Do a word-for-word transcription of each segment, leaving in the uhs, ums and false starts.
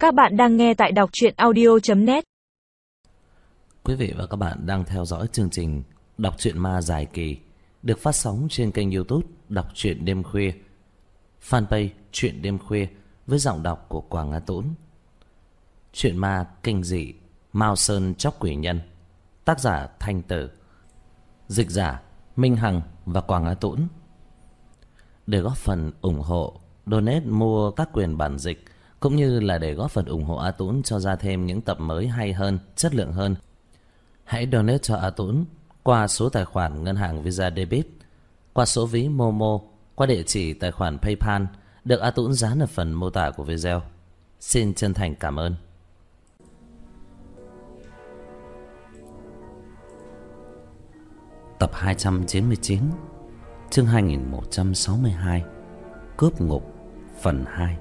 Các bạn đang nghe tại đọc truyện audio chấm net. Quý vị và các bạn đang theo dõi chương trình Đọc truyện ma dài kỳ được phát sóng trên kênh YouTube Đọc truyện đêm khuya, fanpage Truyện đêm khuya với giọng đọc của Quảng Á Tũng. Truyện ma kinh dị Mao Sơn Chóc Quỷ Nhân, tác giả Thanh Tử, dịch giả Minh Hằng và Quảng Á Tũng. Để góp phần ủng hộ, donate mua các quyền bản dịch cũng như là để góp phần ủng hộ A Tũng cho ra thêm những tập mới hay hơn, chất lượng hơn, hãy donate cho A Tũng qua số tài khoản ngân hàng Visa Debit, qua số ví Momo, qua địa chỉ tài khoản PayPal được A Tũng dán ở phần mô tả của video. Xin chân thành cảm ơn. Tập hai trăm chín mươi chín, chương hai nghìn một trăm sáu mươi hai, Cướp ngục, phần hai.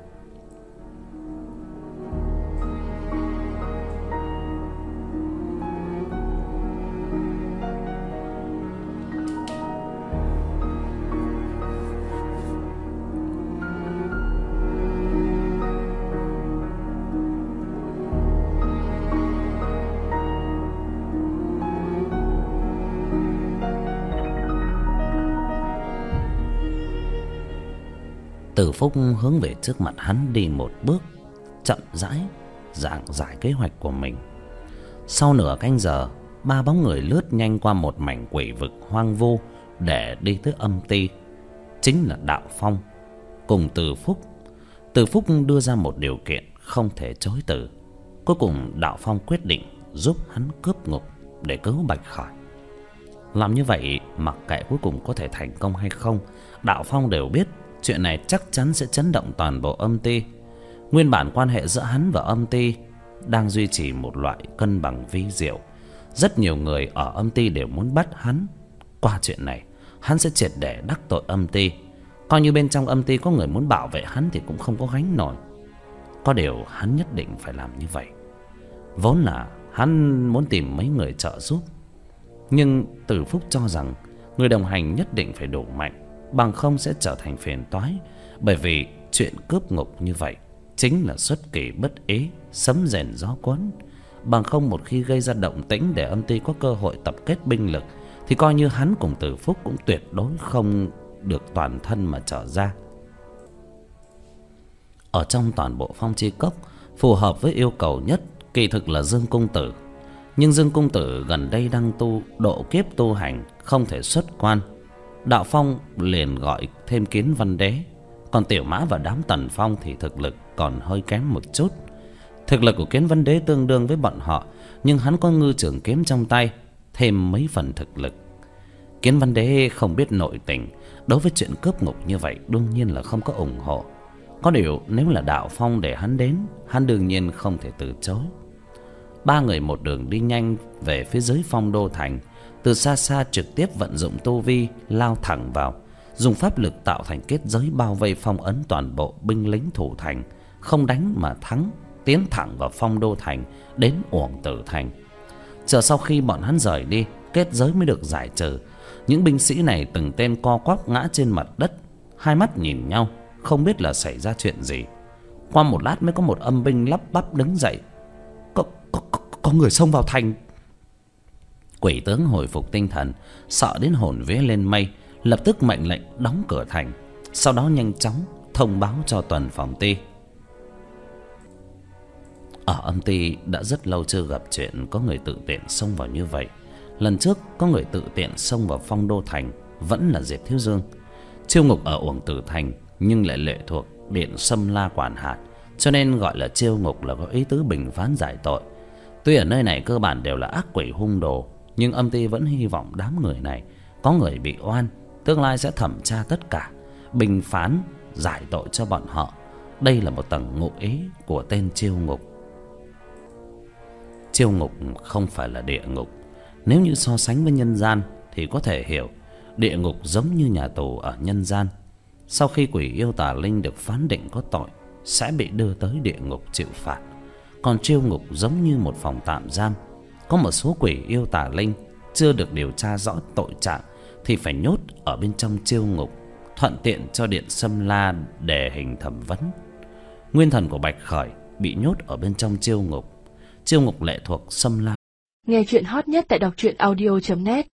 Từ Phúc hướng về trước mặt hắn đi một bước, chậm rãi giảng giải kế hoạch của mình. Sau nửa canh giờ, ba bóng người lướt nhanh qua một mảnh quỷ vực hoang vu để đi tới âm ty, chính là Đạo Phong cùng Từ Phúc. Từ Phúc đưa ra một điều kiện không thể chối từ. Cuối cùng Đạo Phong quyết định giúp hắn cướp ngục để cứu Bạch Khởi. Làm như vậy, mặc kệ cuối cùng có thể thành công hay không, Đạo Phong đều biết chuyện này chắc chắn sẽ chấn động toàn bộ âm ty. Nguyên bản quan hệ giữa hắn và âm ty đang duy trì một loại cân bằng vi diệu. Rất nhiều người ở âm ty đều muốn bắt hắn. Qua chuyện này, hắn sẽ triệt để đắc tội âm ty. Coi như bên trong âm ty có người muốn bảo vệ hắn thì cũng không có gánh nổi. Có điều hắn nhất định phải làm như vậy. Vốn là hắn muốn tìm mấy người trợ giúp, nhưng Từ Phúc cho rằng người đồng hành nhất định phải đủ mạnh, bằng không sẽ trở thành phiền toái. Bởi vì chuyện cướp ngục như vậy chính là xuất kỳ bất ý, sấm rền gió cuốn. Bằng không một khi gây ra động tĩnh để âm ty có cơ hội tập kết binh lực, thì coi như hắn cùng Từ Phúc cũng tuyệt đối không được toàn thân mà trở ra. Ở trong toàn bộ Phong Chi Cốc, phù hợp với yêu cầu nhất kỳ thực là Dương Cung Tử. Nhưng Dương Cung Tử gần đây đang tu độ kiếp tu hành, không thể xuất quan. Đạo Phong liền gọi thêm Kiến Văn Đế. Còn Tiểu Mã và đám Tần Phong thì thực lực còn hơi kém một chút. Thực lực của Kiến Văn Đế tương đương với bọn họ, nhưng hắn có ngư trường kiếm trong tay, thêm mấy phần thực lực. Kiến Văn Đế không biết nội tình, đối với chuyện cướp ngục như vậy đương nhiên là không có ủng hộ. Có điều nếu là Đạo Phong để hắn đến, hắn đương nhiên không thể từ chối. Ba người một đường đi nhanh về phía dưới Phong Đô Thành. Từ xa xa trực tiếp vận dụng tu vi lao thẳng vào, dùng pháp lực tạo thành kết giới bao vây phong ấn toàn bộ binh lính thủ thành. Không đánh mà thắng, tiến thẳng vào Phong Đô Thành, đến Uổng Tử Thành. Chờ sau khi bọn hắn rời đi, kết giới mới được giải trừ. Những binh sĩ này từng tên co quắp ngã trên mặt đất, hai mắt nhìn nhau, không biết là xảy ra chuyện gì. Qua một lát mới có một âm binh lắp bắp đứng dậy. Có, có, có, có người xông vào thành. Quỷ tướng hồi phục tinh thần, sợ đến hồn vía lên mây, lập tức mệnh lệnh đóng cửa thành. Sau đó nhanh chóng thông báo cho toàn phòng ty. Ở âm ty đã rất lâu chưa gặp chuyện có người tự tiện xông vào như vậy. Lần trước có người tự tiện xông vào Phong Đô Thành vẫn là Diệp Thiếu Dương. Chiêu ngục ở Uổng Tử Thành nhưng lại lệ thuộc Điện Sâm La quản hạt, cho nên gọi là chiêu ngục là có ý tứ bình phán giải tội. Tuy ở nơi này cơ bản đều là ác quỷ hung đồ, nhưng âm ty vẫn hy vọng đám người này có người bị oan, tương lai sẽ thẩm tra tất cả, bình phán giải tội cho bọn họ. Đây là một tầng ngụ ý của tên chiêu ngục. Chiêu ngục không phải là địa ngục. Nếu như so sánh với nhân gian thì có thể hiểu địa ngục giống như nhà tù ở nhân gian. Sau khi quỷ yêu tà linh được phán định có tội, sẽ bị đưa tới địa ngục chịu phạt. Còn chiêu ngục giống như một phòng tạm giam. Có một số quỷ yêu tà linh chưa được điều tra rõ tội trạng thì phải nhốt ở bên trong chiêu ngục, thuận tiện cho Điện Sâm La đề hình thẩm vấn. Nguyên thần của Bạch Khởi bị nhốt ở bên trong chiêu ngục. Chiêu ngục lệ thuộc xâm la. Nghe chuyện hot nhất tại đọc truyện audio chấm net.